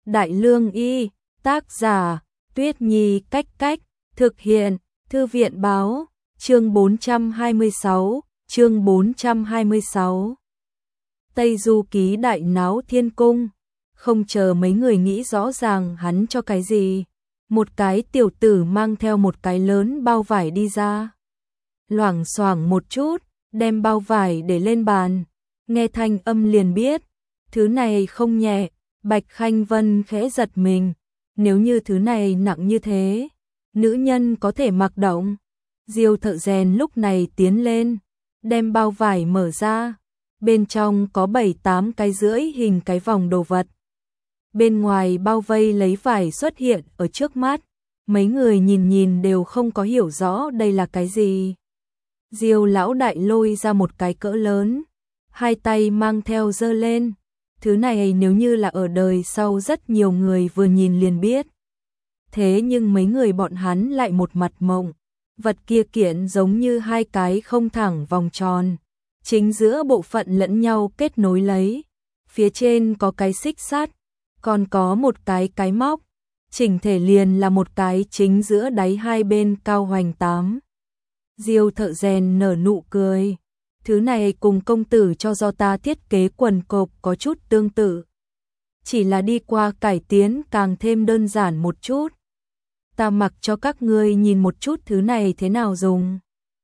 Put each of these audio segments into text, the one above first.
Đại Lương Y, tác giả, Tuyết Nhi Cách Cách, thực hiện, Thư viện Báo, chương 426, chương 426. Tây Du Ký đại náo thiên cung, không chờ mấy người nghĩ rõ ràng hắn cho cái gì. Một cái tiểu tử mang theo một cái lớn bao vải đi ra. Loảng xoảng một chút, đem bao vải để lên bàn. Nghe thanh âm liền biết, thứ này không nhẹ. Bạch Khanh Vân khẽ giật mình, nếu như thứ này nặng như thế, nữ nhân có thể mặc động. Diêu thợ rèn lúc này tiến lên, đem bao vải mở ra, bên trong có 7-8 cái rưỡi hình cái vòng đồ vật. Bên ngoài bao vây lấy vải xuất hiện ở trước mắt, mấy người nhìn đều không có hiểu rõ đây là cái gì. Diêu lão đại lôi ra một cái cỡ lớn, hai tay mang theo giơ lên. Thứ này nếu như là ở đời sau rất nhiều người vừa nhìn liền biết. Thế nhưng mấy người bọn hắn lại một mặt mộng. Vật kia kiện giống như hai cái không thẳng vòng tròn. Chính giữa bộ phận lẫn nhau kết nối lấy. Phía trên có cái xích sắt, còn có một cái móc. Chỉnh thể liền là một cái chính giữa đáy hai bên cao hoành 8. Diêu thợ rèn nở nụ cười. Thứ này cùng công tử cho do ta thiết kế quần cộc có chút tương tự. Chỉ là đi qua cải tiến càng thêm đơn giản một chút. Ta mặc cho các ngươi nhìn một chút thứ này thế nào dùng.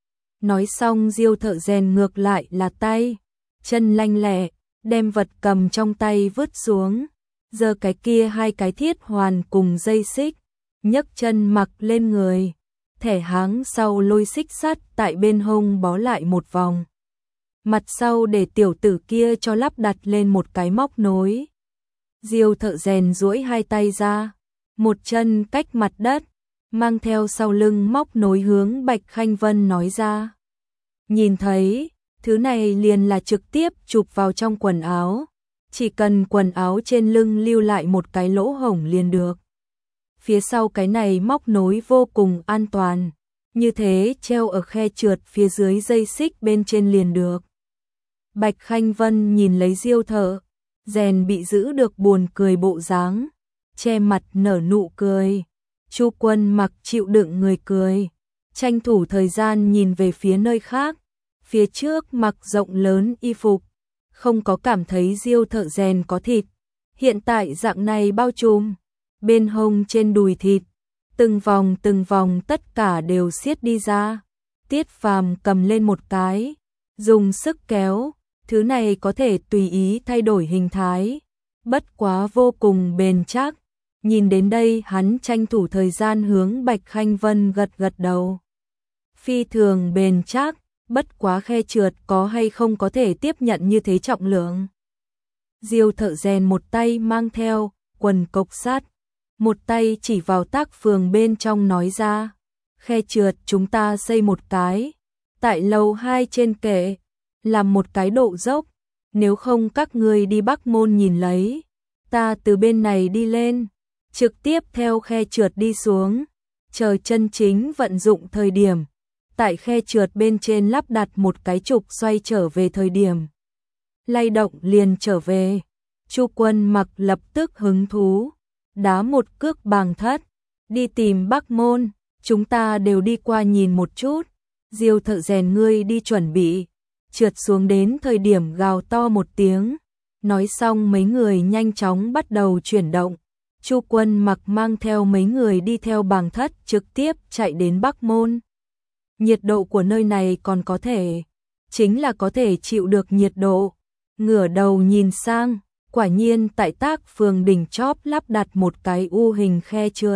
Nói xong Diêu thợ rèn ngược lại là tay, chân lanh lẹ, đem vật cầm trong tay vứt xuống. Giơ cái kia hai cái thiết hoàn cùng dây xích, nhấc chân mặc lên người. Thẻ háng sau lôi xích sắt tại bên hông bó lại một vòng. Mặt sau để tiểu tử kia cho lắp đặt lên một cái móc nối. Diêu thợ rèn duỗi hai tay ra, một chân cách mặt đất, mang theo sau lưng móc nối hướng Bạch Khanh Vân nói ra. Nhìn thấy, thứ này liền là trực tiếp chụp vào trong quần áo, chỉ cần quần áo trên lưng lưu lại một cái lỗ hổng liền được. Phía sau cái này móc nối vô cùng an toàn, như thế treo ở khe trượt phía dưới dây xích bên trên liền được. Bạch Khanh Vân nhìn lấy Diêu thợ rèn bị giữ được buồn cười bộ dáng, che mặt nở nụ cười. Chu Quân mặc chịu đựng người cười, tranh thủ thời gian nhìn về phía nơi khác. Phía trước mặc rộng lớn y phục, không có cảm thấy Diêu thợ rèn có thịt. Hiện tại dạng này bao trùm, bên hông trên đùi thịt, từng vòng tất cả đều siết đi ra. Tiết Phàm cầm lên một cái, dùng sức kéo. Thứ này có thể tùy ý thay đổi hình thái, bất quá vô cùng bền chắc. Nhìn đến đây hắn tranh thủ thời gian hướng Bạch Khanh Vân gật đầu. Phi thường bền chắc, bất quá khe trượt có hay không có thể tiếp nhận như thế trọng lượng. Diêu thợ rèn một tay mang theo quần cộc sắt, một tay chỉ vào tác phường bên trong nói ra. Khe trượt chúng ta xây một cái, tại lầu 2 trên kệ. Làm một cái độ dốc, nếu không các ngươi đi Bắc Môn nhìn lấy, ta từ bên này đi lên, trực tiếp theo khe trượt đi xuống, chờ chân chính vận dụng thời điểm, tại khe trượt bên trên lắp đặt một cái trục xoay trở về thời điểm. Lay động liền trở về. Chu Quân mặc lập tức hứng thú, đá một cước bàng thất, đi tìm Bắc Môn, chúng ta đều đi qua nhìn một chút. Diêu thợ rèn ngươi đi chuẩn bị. Trượt xuống đến thời điểm gào to một tiếng. Nói xong mấy người nhanh chóng bắt đầu chuyển động. Chu Quân mặc mang theo mấy người đi theo bàng thất trực tiếp chạy đến Bắc Môn. Nhiệt độ của nơi này còn có thể, chính là có thể chịu được nhiệt độ. Ngửa đầu nhìn sang, quả nhiên tại tác phường đỉnh chóp lắp đặt một cái U hình khe trượt.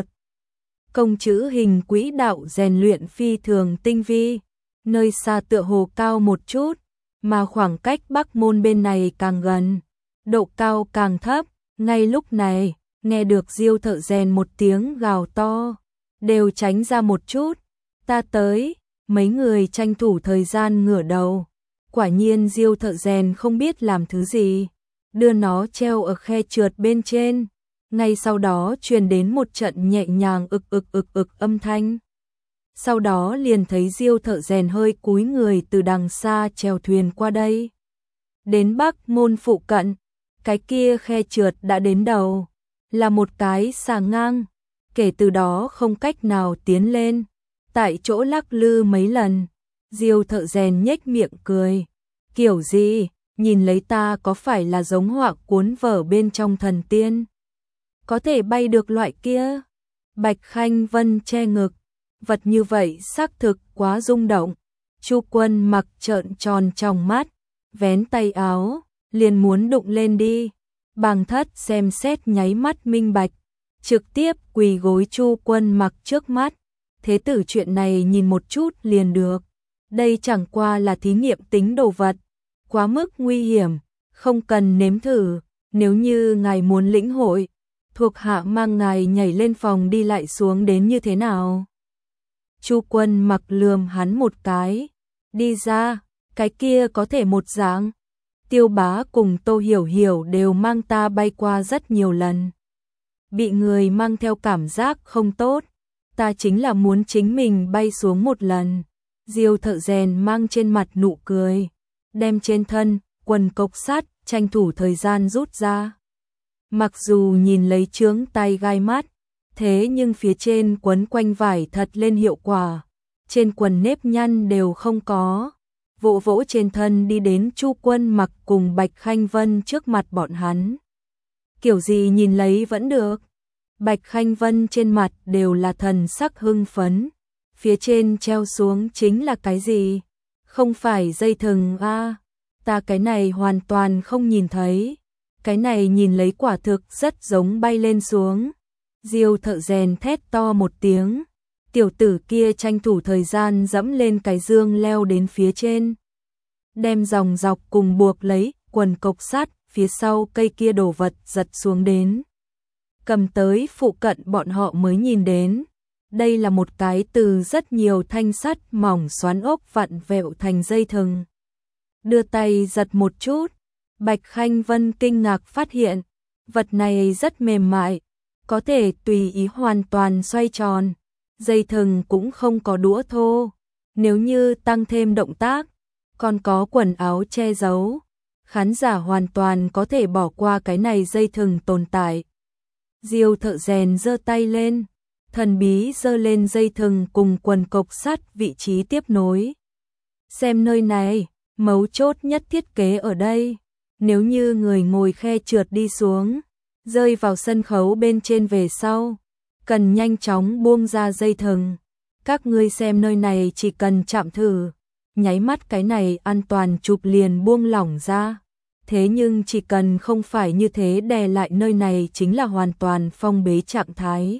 Công chữ hình quỹ đạo rèn luyện phi thường tinh vi, nơi xa tựa hồ cao một chút. Mà khoảng cách Bắc Môn bên này càng gần, độ cao càng thấp. Ngay lúc này, nghe được Diêu thợ rèn một tiếng gào to, đều tránh ra một chút. Ta tới, mấy người tranh thủ thời gian ngửa đầu. Quả nhiên Diêu thợ rèn không biết làm thứ gì, đưa nó treo ở khe trượt bên trên. Ngay sau đó truyền đến một trận nhẹ nhàng ực âm thanh. Sau đó liền thấy Diêu thợ rèn hơi cúi người từ đằng xa chèo thuyền qua đây. Đến Bắc Môn phụ cận, cái kia khe trượt đã đến đầu. là một cái xà ngang, kể từ đó không cách nào tiến lên, tại chỗ lắc lư mấy lần. Diêu Thợ Rèn nhếch miệng cười, kiểu gì, nhìn lấy ta có phải là giống họa cuốn vở bên trong thần tiên, có thể bay được loại kia. Bạch Khanh Vân che ngực, vật như vậy xác thực quá rung động. Chu Quân Mặc trợn tròn trong mắt, vén tay áo, liền muốn đụng lên đi. Bàng Thất xem xét nháy mắt minh bạch, trực tiếp quỳ gối Chu Quân Mặc trước mắt. Thế tử chuyện này nhìn một chút liền được. Đây chẳng qua là thí nghiệm tính đồ vật, quá mức nguy hiểm, không cần nếm thử. Nếu như ngài muốn lĩnh hội, thuộc hạ mang ngài nhảy lên phòng đi lại xuống đến như thế nào? Chu Quân Mặc lườm hắn một cái, đi ra, cái kia có thể một dạng. Tiêu Bá cùng Tô Hiểu Hiểu đều mang ta bay qua rất nhiều lần. Bị người mang theo cảm giác không tốt, ta chính là muốn chính mình bay xuống một lần. Diêu Thợ Rèn mang trên mặt nụ cười, đem trên thân quần cộc sắt tranh thủ thời gian rút ra. Mặc dù nhìn lấy chướng tay gai mắt, thế nhưng phía trên quấn quanh vải thật lên hiệu quả, trên quần nếp nhăn đều không có. Vỗ vỗ trên thân đi đến Chu Quân Mặc cùng Bạch Khanh Vân trước mặt bọn hắn. Kiểu gì nhìn lấy vẫn được. Bạch Khanh Vân trên mặt đều là thần sắc hưng phấn. Phía trên treo xuống chính là cái gì? Không phải dây thừng a, ta cái này hoàn toàn không nhìn thấy. Cái này nhìn lấy quả thực rất giống bay lên xuống. Diêu Thợ Rèn thét to một tiếng. Tiểu tử kia tranh thủ thời gian dẫm lên cái dương leo đến phía trên. Đem dòng dọc cùng buộc lấy quần cộc sắt phía sau cây kia đồ vật giật xuống đến. Cầm tới phụ cận bọn họ mới nhìn đến. Đây là một cái từ rất nhiều thanh sắt mỏng xoắn ốc vặn vẹo thành dây thừng. Đưa tay giật một chút, Bạch Khanh Vân kinh ngạc phát hiện, vật này rất mềm mại, có thể tùy ý hoàn toàn xoay tròn. Dây thừng cũng không có đũa thô, nếu như tăng thêm động tác, còn có quần áo che giấu, khán giả hoàn toàn có thể bỏ qua cái này dây thừng tồn tại. Diêu Thợ Rèn giơ tay lên, thần bí giơ lên dây thừng cùng quần cộc sắt vị trí tiếp nối. Xem nơi này, mấu chốt nhất thiết kế ở đây, nếu như người ngồi khe trượt đi xuống, rơi vào sân khấu bên trên về sau, cần nhanh chóng buông ra dây thừng. Các ngươi xem nơi này chỉ cần chạm thử, nháy mắt cái này an toàn chụp liền buông lỏng ra. Thế nhưng chỉ cần không phải như thế đè lại nơi này chính là hoàn toàn phong bế trạng thái.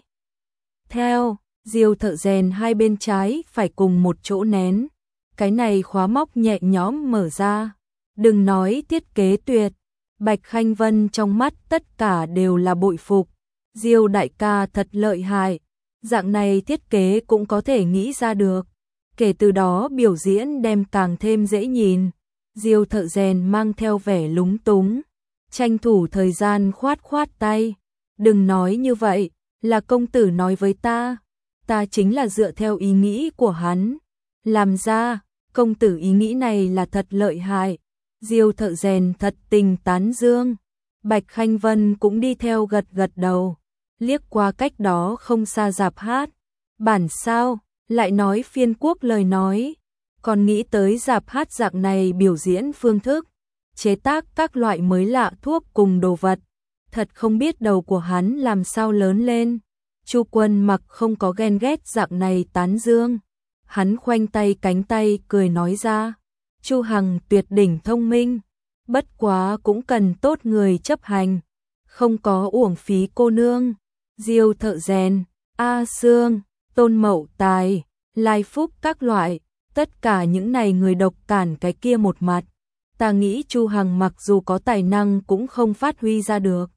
Theo, Diêu Thợ Rèn hai bên trái phải cùng một chỗ nén. Cái này khóa móc nhẹ nhõm mở ra. Đừng nói thiết kế tuyệt. Bạch Khanh Vân trong mắt tất cả đều là bội phục. Diêu đại ca thật lợi hại. Dạng này thiết kế cũng có thể nghĩ ra được. Kể từ đó biểu diễn đem càng thêm dễ nhìn. Diêu Thợ Rèn mang theo vẻ lúng túng, tranh thủ thời gian khoát khoát tay. Đừng nói như vậy, là công tử nói với ta chính là dựa theo ý nghĩ của hắn làm ra, công tử ý nghĩ này là thật lợi hại. Diêu Thợ Rèn thật tình tán dương. Bạch Khanh Vân cũng đi theo gật gật đầu, liếc qua cách đó không xa rạp hát. Bản sao, lại nói phiên quốc lời nói, còn nghĩ tới rạp hát dạng này biểu diễn phương thức, chế tác các loại mới lạ thuốc cùng đồ vật. Thật không biết đầu của hắn làm sao lớn lên. Chu Quân Mặc không có ghen ghét dạng này tán dương. Hắn khoanh tay cánh tay cười nói ra. Chu Hằng tuyệt đỉnh thông minh, bất quá cũng cần tốt người chấp hành, không có uổng phí cô nương. Diêu Thợ Rèn, A Sương, Tôn Mậu Tài, Lai Phúc các loại, tất cả những này người độc cản cái kia một mặt. Ta nghĩ Chu Hằng mặc dù có tài năng cũng không phát huy ra được.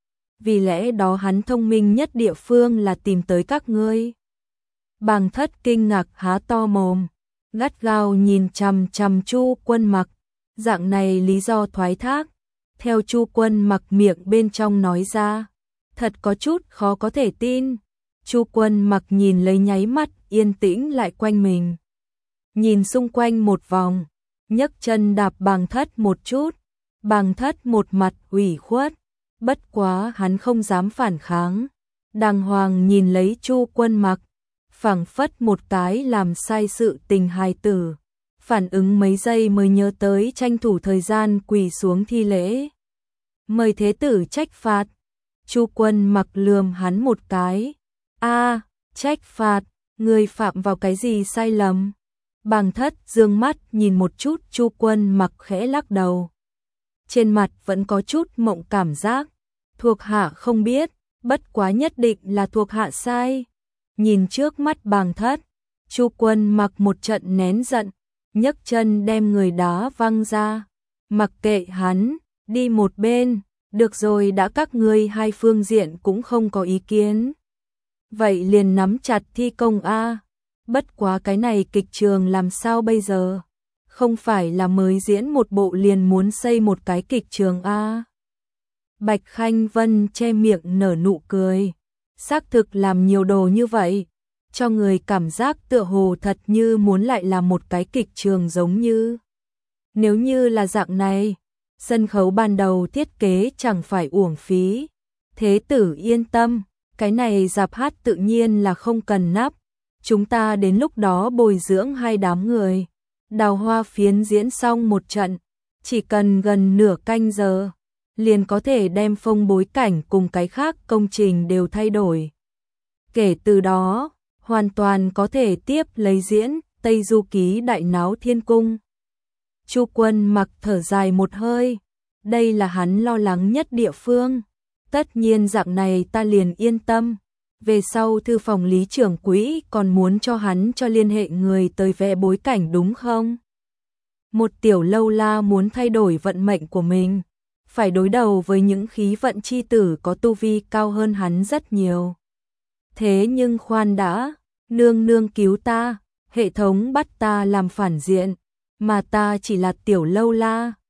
Vì lẽ đó hắn thông minh nhất địa phương là tìm tới các ngươi. Bàng Thất kinh ngạc há to mồm, gắt gao nhìn chằm chằm Chu Quân Mặc. Dạng này lý do thoái thác, theo Chu Quân Mặc miệng bên trong nói ra, thật có chút khó có thể tin. Chu Quân Mặc nhìn lấy nháy mắt yên tĩnh lại quanh mình, nhìn xung quanh một vòng, nhấc chân đạp Bàng Thất một chút. Bàng Thất một mặt ủy khuất, bất quá hắn không dám phản kháng, đàng hoàng nhìn lấy Chu Quân Mặc, phảng phất một cái làm sai sự tình hài tử, phản ứng mấy giây mới nhớ tới tranh thủ thời gian quỳ xuống thi lễ. Mời thế tử trách phạt. Chu Quân Mặc lườm hắn một cái. A, trách phạt, người phạm vào cái gì sai lầm? Bàng Thất dương mắt nhìn một chút Chu Quân Mặc khẽ lắc đầu. Trên mặt vẫn có chút mộng cảm giác. Thuộc hạ không biết, bất quá nhất định là thuộc hạ sai. Nhìn trước mắt Bàng Thất, Chu Quân Mặc một trận nén giận, nhấc chân đem người đá văng ra. Mặc kệ hắn, đi một bên, được rồi, đã các ngươi hai phương diện cũng không có ý kiến. Vậy liền nắm chặt thi công a. Bất quá cái này kịch trường làm sao bây giờ? Không phải là mới diễn một bộ liền muốn xây một cái kịch trường a. Bạch Khanh Vân che miệng nở nụ cười. Xác thực làm nhiều đồ như vậy, cho người cảm giác tựa hồ thật như muốn lại là một cái kịch trường giống như. Nếu như là dạng này, sân khấu ban đầu thiết kế chẳng phải uổng phí. Thế tử yên tâm, cái này rạp hát tự nhiên là không cần nắp. Chúng ta đến lúc đó bồi dưỡng hai đám người. Đào hoa phiến diễn xong một trận, chỉ cần gần nửa canh giờ, liền có thể đem phông bối cảnh cùng cái khác công trình đều thay đổi. Kể từ đó, hoàn toàn có thể tiếp lấy diễn Tây Du Ký đại náo thiên cung. Chu Quân Mặc thở dài một hơi, đây là hắn lo lắng nhất địa phương. Tất nhiên dạng này ta liền yên tâm. Về sau thư phòng lý trưởng quỹ còn muốn cho hắn cho liên hệ người tới vẽ bối cảnh đúng không? Một tiểu lâu la muốn thay đổi vận mệnh của mình, phải đối đầu với những khí vận chi tử có tu vi cao hơn hắn rất nhiều. Thế nhưng khoan đã, nương nương cứu ta, hệ thống bắt ta làm phản diện, mà ta chỉ là tiểu lâu la,